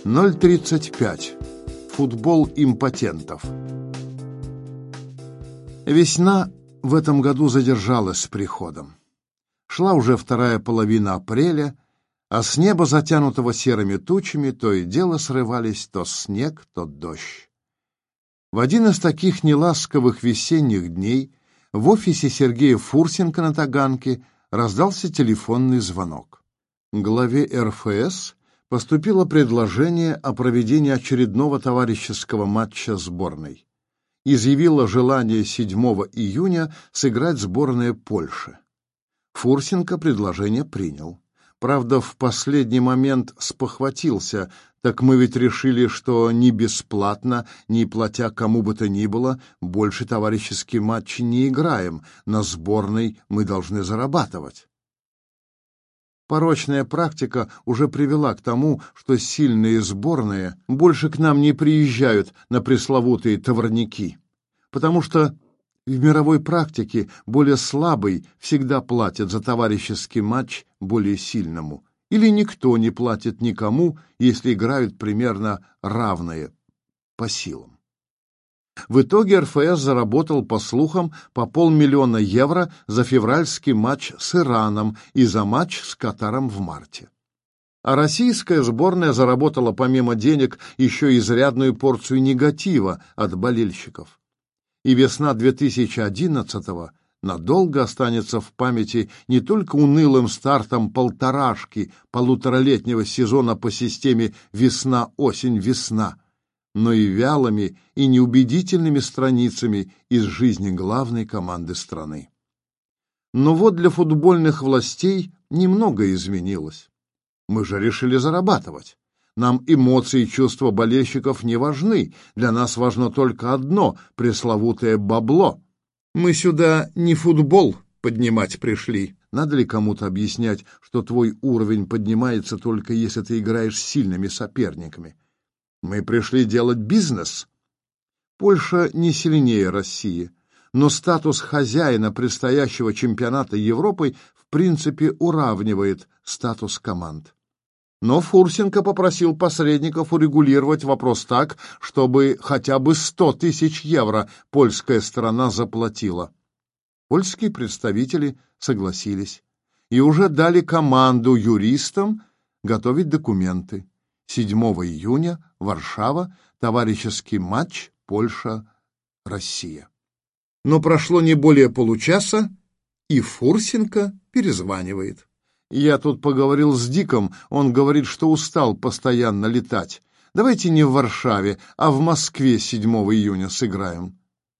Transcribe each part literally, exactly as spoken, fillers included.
ноль тридцать пять. Футбол импотентов. Весна в этом году задержалась с приходом. Шла уже вторая половина апреля, а с неба, затянутого серыми тучами, то и дело срывались то снег, то дождь. В один из таких неласковых весенних дней в офисе Сергея Фурсенко на Таганке раздался телефонный звонок. Главе эр эф эс поступило предложение о проведении очередного товарищеского матча сборной. Изъявила желание седьмого июня сыграть сборная Польши. Фурсенко предложение принял. Правда, в последний момент спохватился, так мы ведь решили, что ни бесплатно, ни платя кому бы то ни было, больше товарищеские матчи не играем, на сборной мы должны зарабатывать. Порочная практика уже привела к тому, что сильные сборные больше к нам не приезжают на пресловутые товарники, потому что в мировой практике более слабый всегда платит за товарищеский матч более сильному, или никто не платит никому, если играют примерно равные по силам. В итоге эр эф эс заработал, по слухам, по полмиллиона евро за февральский матч с Ираном и за матч с Катаром в марте. А российская сборная заработала помимо денег еще изрядную порцию негатива от болельщиков. И весна две тысячи одиннадцатого надолго останется в памяти не только унылым стартом полторашки полуторалетнего сезона по системе «весна-осень-весна», но и вялыми и неубедительными страницами из жизни главной команды страны. Но вот для футбольных властей немного изменилось. Мы же решили зарабатывать. Нам эмоции и чувства болельщиков не важны. Для нас важно только одно — пресловутое бабло. Мы сюда не футбол поднимать пришли. Надо ли кому-то объяснять, что твой уровень поднимается только если ты играешь с сильными соперниками? Мы пришли делать бизнес. Польша не сильнее России, но статус хозяина предстоящего чемпионата Европы в принципе уравнивает статус команд. Но Фурсенко попросил посредников урегулировать вопрос так, чтобы хотя бы сто тысяч евро польская сторона заплатила. Польские представители согласились и уже дали команду юристам готовить документы. седьмого июня, Варшава, товарищеский матч Польша-Россия. Но прошло не более получаса, и Фурсенко перезванивает. Я тут поговорил с Диком, он говорит, что устал постоянно летать. Давайте не в Варшаве, а в Москве седьмого июня сыграем.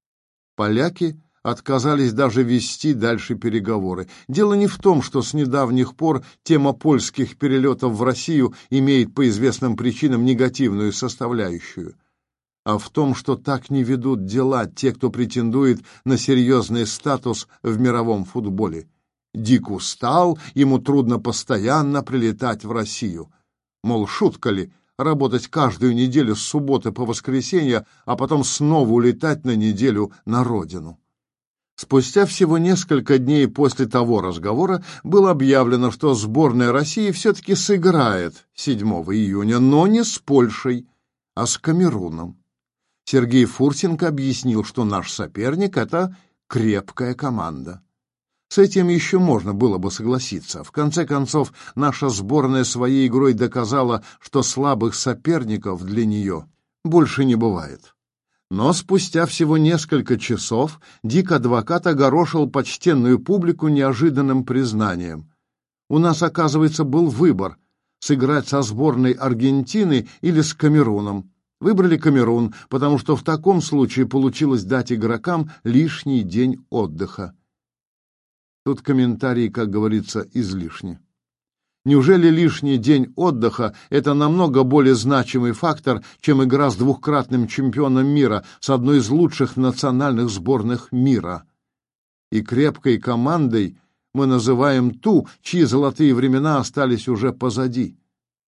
Поляки отказались даже вести дальше переговоры. Дело не в том, что с недавних пор тема польских перелетов в Россию имеет по известным причинам негативную составляющую, а в том, что так не ведут дела те, кто претендует на серьезный статус в мировом футболе. Дик устал, ему трудно постоянно прилетать в Россию. Мол, шутка ли, работать каждую неделю с субботы по воскресенье, а потом снова улетать на неделю на родину. Спустя всего несколько дней после того разговора было объявлено, что сборная России все-таки сыграет седьмого июня, но не с Польшей, а с Камеруном. Сергей Фурсенко объяснил, что наш соперник — это крепкая команда. С этим еще можно было бы согласиться. В конце концов, наша сборная своей игрой доказала, что слабых соперников для нее больше не бывает. Но спустя всего несколько часов Дик-адвокат огорошил почтенную публику неожиданным признанием. У нас, оказывается, был выбор — сыграть со сборной Аргентины или с Камеруном. Выбрали Камерун, потому что в таком случае получилось дать игрокам лишний день отдыха. Тут комментарии, как говорится, излишни. Неужели лишний день отдыха – это намного более значимый фактор, чем игра с двукратным чемпионом мира, с одной из лучших национальных сборных мира? И крепкой командой мы называем ту, чьи золотые времена остались уже позади.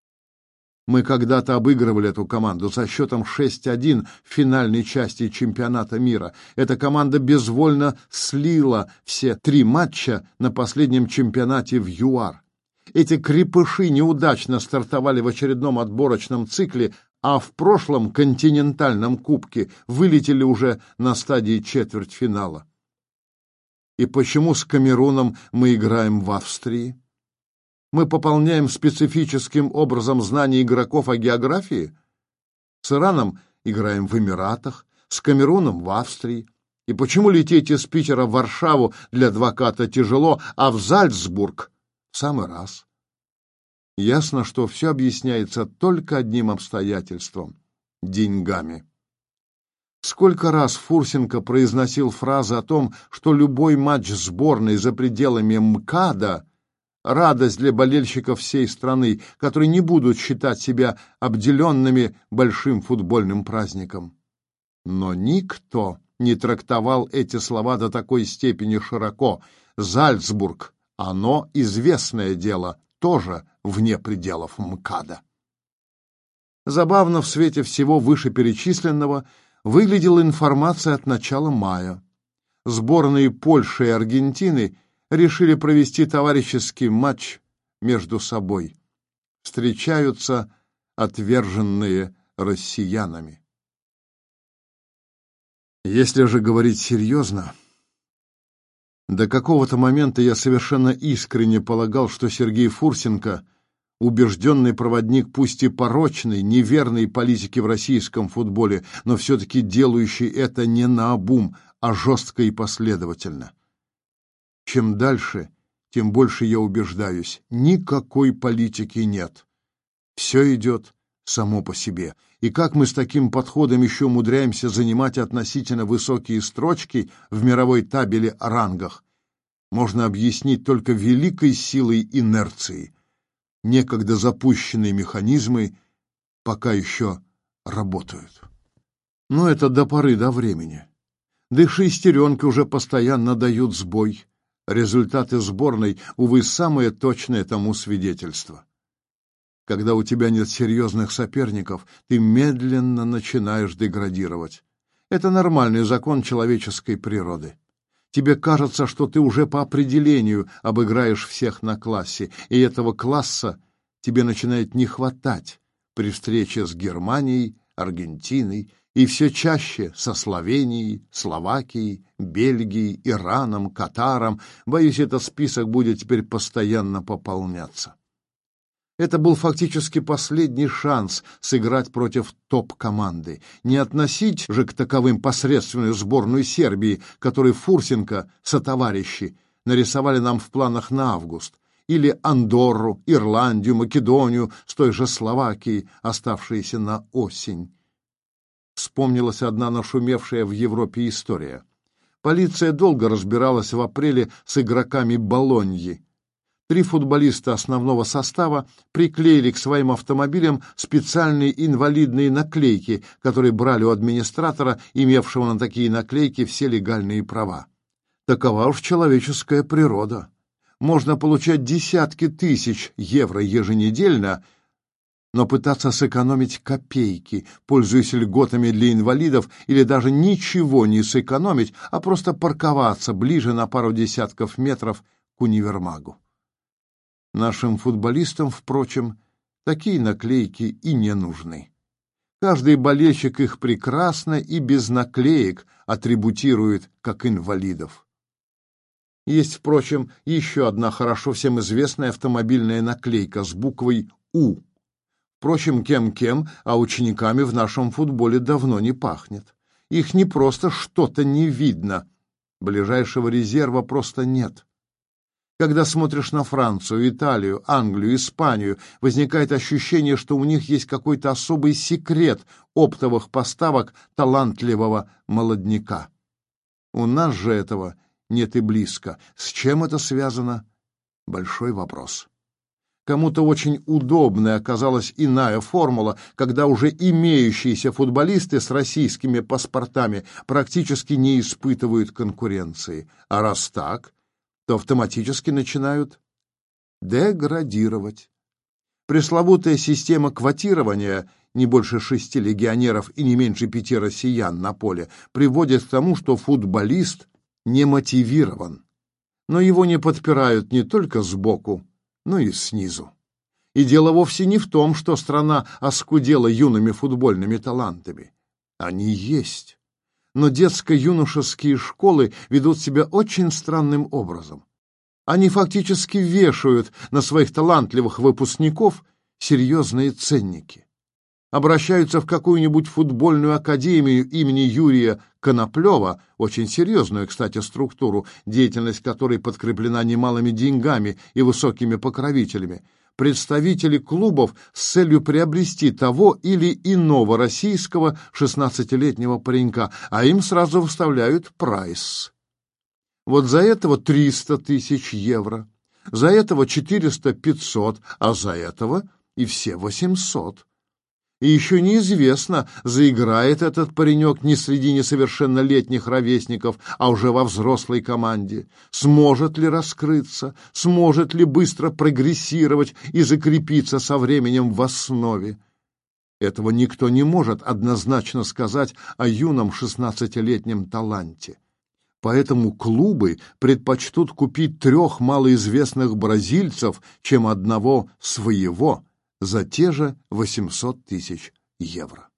Мы когда-то обыгрывали эту команду со счетом шесть один в финальной части чемпионата мира. Эта команда безвольно слила все три матча на последнем чемпионате в ЮАР. Эти крепыши неудачно стартовали в очередном отборочном цикле, а в прошлом континентальном кубке вылетели уже на стадии четвертьфинала. И почему с Камеруном мы играем в Австрии? Мы пополняем специфическим образом знания игроков о географии? С Ираном играем в Эмиратах, с Камеруном в Австрии. И почему лететь из Питера в Варшаву для адвоката тяжело, а в Зальцбург в самый раз? Ясно, что все объясняется только одним обстоятельством – деньгами. Сколько раз Фурсенко произносил фразы о том, что любой матч сборной за пределами МКАДа – радость для болельщиков всей страны, которые не будут считать себя обделенными большим футбольным праздником. Но никто не трактовал эти слова до такой степени широко. Зальцбург – оно известное дело, тоже вне пределов МКАДа. Забавно, в свете всего вышеперечисленного выглядела информация от начала мая. Сборные Польши и Аргентины решили провести товарищеский матч между собой. Встречаются отверженные россиянами. Если же говорить серьезно, до какого-то момента я совершенно искренне полагал, что Сергей Фурсенко — убежденный проводник пусть и порочной, неверной политики в российском футболе, но все-таки делающий это не наобум, а жестко и последовательно. Чем дальше, тем больше я убеждаюсь, никакой политики нет. Все идет само по себе. И как мы с таким подходом еще умудряемся занимать относительно высокие строчки в мировой табеле о рангах, можно объяснить только великой силой инерции. Некогда запущенные механизмы пока еще работают. Но это до поры до времени. Да и шестеренки уже постоянно дают сбой. Результаты сборной, увы, самое точное тому свидетельство. Когда у тебя нет серьезных соперников, ты медленно начинаешь деградировать. Это нормальный закон человеческой природы. Тебе кажется, что ты уже по определению обыграешь всех на классе, и этого класса тебе начинает не хватать при встрече с Германией, Аргентиной и все чаще со Словенией, Словакией, Бельгией, Ираном, Катаром. Боюсь, этот список будет теперь постоянно пополняться. Это был фактически последний шанс сыграть против топ-команды. Не относить же к таковым посредственную сборную Сербии, которой Фурсенко сотоварищи нарисовали нам в планах на август, или Андорру, Ирландию, Македонию с той же Словакией, оставшиеся на осень. Вспомнилась одна нашумевшая в Европе история. Полиция долго разбиралась в апреле с игроками Болоньи. Три футболиста основного состава приклеили к своим автомобилям специальные инвалидные наклейки, которые брали у администратора, имевшего на такие наклейки все легальные права. Такова уж человеческая природа. Можно получать десятки тысяч евро еженедельно, но пытаться сэкономить копейки, пользуясь льготами для инвалидов, или даже ничего не сэкономить, а просто парковаться ближе на пару десятков метров к универмагу. Нашим футболистам, впрочем, такие наклейки и не нужны. Каждый болельщик их прекрасно и без наклеек атрибутирует как инвалидов. Есть, впрочем, еще одна хорошо всем известная автомобильная наклейка с буквой «У». Впрочем, кем-кем, а учениками в нашем футболе давно не пахнет. Их не просто что-то не видно, ближайшего резерва просто нет. Когда смотришь на Францию, Италию, Англию, Испанию, возникает ощущение, что у них есть какой-то особый секрет оптовых поставок талантливого молодняка. У нас же этого нет и близко. С чем это связано? Большой вопрос. Кому-то очень удобной оказалась иная формула, когда уже имеющиеся футболисты с российскими паспортами практически не испытывают конкуренции. А раз так, то автоматически начинают деградировать. Пресловутая система квотирования, не больше шести легионеров и не меньше пяти россиян на поле, приводит к тому, что футболист не мотивирован. Но его не подпирают не только сбоку, ну и снизу. И дело вовсе не в том, что страна оскудела юными футбольными талантами. Они есть. Но детско-юношеские школы ведут себя очень странным образом. Они фактически вешают на своих талантливых выпускников серьезные ценники. Обращаются в какую-нибудь футбольную академию имени Юрия Коноплева, очень серьезную, кстати, структуру, деятельность которой подкреплена немалыми деньгами и высокими покровителями, представители клубов с целью приобрести того или иного российского шестнадцатилетнего паренька, а им сразу выставляют прайс. Вот за этого триста тысяч евро, за этого четыреста-пятьсот, а за этого и все восемьсот. И еще неизвестно, заиграет этот паренек не среди несовершеннолетних ровесников, а уже во взрослой команде. Сможет ли раскрыться, сможет ли быстро прогрессировать и закрепиться со временем в основе? Этого никто не может однозначно сказать о юном шестнадцатилетнем таланте. Поэтому клубы предпочтут купить трех малоизвестных бразильцев, чем одного своего, за те же восемьсот тысяч евро.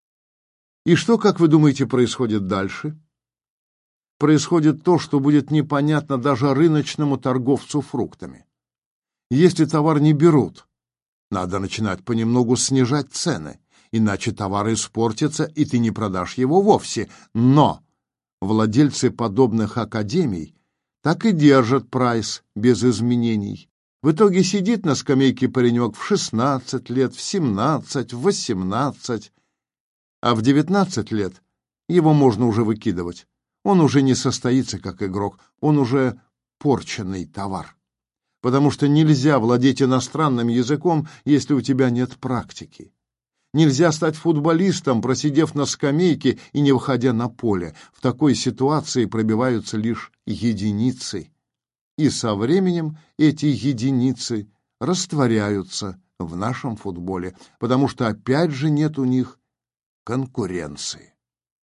И что, как вы думаете, происходит дальше? Происходит то, что будет непонятно даже рыночному торговцу фруктами. Если товар не берут, надо начинать понемногу снижать цены, иначе товар испортится, и ты не продашь его вовсе. Но владельцы подобных академий так и держат прайс без изменений. В итоге сидит на скамейке паренек в шестнадцать лет, в семнадцать, в восемнадцать, а в девятнадцать лет его можно уже выкидывать. Он уже не состоится как игрок, он уже порченный товар. Потому что нельзя владеть иностранным языком, если у тебя нет практики. Нельзя стать футболистом, просидев на скамейке и не выходя на поле. В такой ситуации пробиваются лишь единицы. И со временем эти единицы растворяются в нашем футболе, потому что опять же нет у них конкуренции.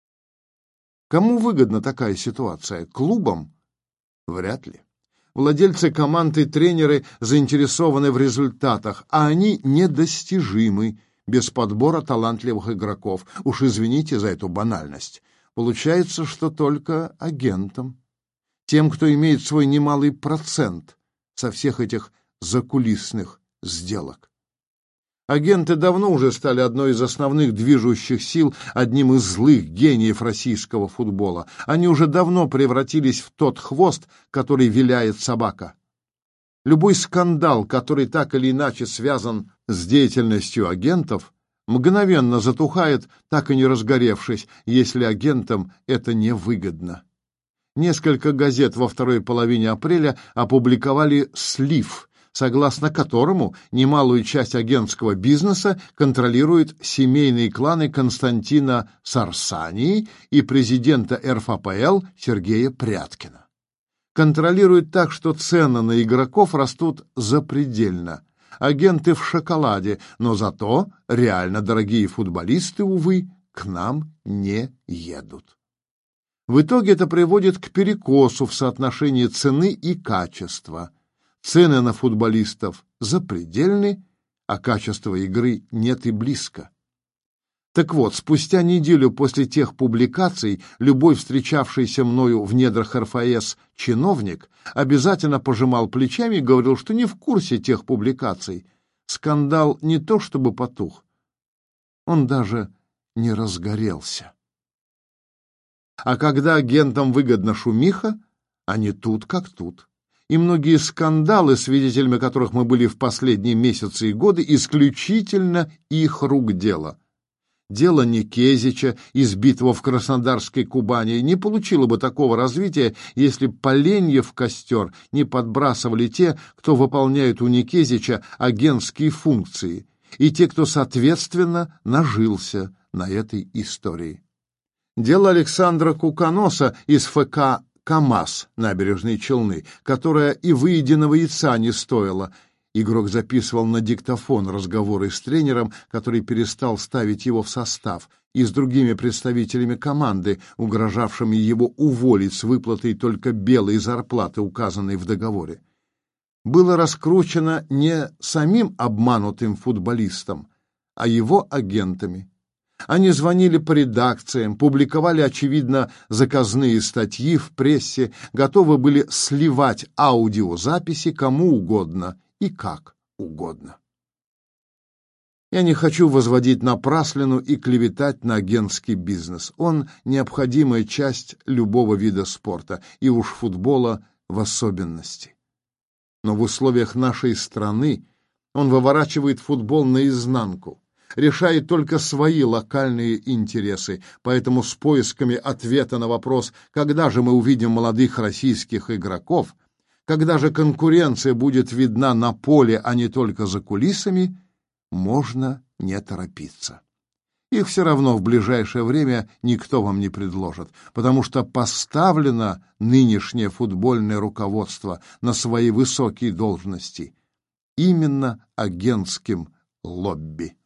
Кому выгодна такая ситуация? Клубам? Вряд ли. Владельцы команд и тренеры заинтересованы в результатах, а они недостижимы без подбора талантливых игроков. Уж извините за эту банальность. Получается, что только агентам. Тем, кто имеет свой немалый процент со всех этих закулисных сделок. Агенты давно уже стали одной из основных движущих сил, одним из злых гениев российского футбола. Они уже давно превратились в тот хвост, который виляет собака. Любой скандал, который так или иначе связан с деятельностью агентов, мгновенно затухает, так и не разгоревшись, если агентам это невыгодно. Несколько газет во второй половине апреля опубликовали слив, согласно которому немалую часть агентского бизнеса контролируют семейные кланы Константина Сарсании и президента эр эф пэ эл Сергея Пряткина. Контролируют так, что цены на игроков растут запредельно. Агенты в шоколаде, но зато реально дорогие футболисты, увы, к нам не едут. В итоге это приводит к перекосу в соотношении цены и качества. Цены на футболистов запредельны, а качества игры нет и близко. Так вот, спустя неделю после тех публикаций любой встречавшийся мною в недрах эр эф эс чиновник обязательно пожимал плечами и говорил, что не в курсе тех публикаций. Скандал не то чтобы потух, он даже не разгорелся. А когда агентам выгодна шумиха, они тут как тут. И многие скандалы, свидетелями которых мы были в последние месяцы и годы, исключительно их рук дело. Дело Никезича, избитого в Краснодарской Кубани, не получило бы такого развития, если поленья в костер не подбрасывали те, кто выполняет у Никезича агентские функции, и те, кто, соответственно, нажился на этой истории. Дело Александра Куканоса из эф ка «КамАЗ» Набережные Челны, которое и выеденного яйца не стоило. Игрок записывал на диктофон разговоры с тренером, который перестал ставить его в состав, и с другими представителями команды, угрожавшими его уволить с выплатой только белой зарплаты, указанной в договоре. было раскручено не самим обманутым футболистом, а его агентами. Они звонили по редакциям, публиковали, очевидно, заказные статьи в прессе, готовы были сливать аудиозаписи кому угодно и как угодно. Я не хочу возводить напраслину и клеветать на агентский бизнес. Он необходимая часть любого вида спорта, и уж футбола в особенности. Но в условиях нашей страны он выворачивает футбол наизнанку, решает только свои локальные интересы, поэтому с поисками ответа на вопрос, когда же мы увидим молодых российских игроков, когда же конкуренция будет видна на поле, а не только за кулисами, можно не торопиться. Их все равно в ближайшее время никто вам не предложит, потому что поставлено нынешнее футбольное руководство на свои высокие должности именно агентским лобби.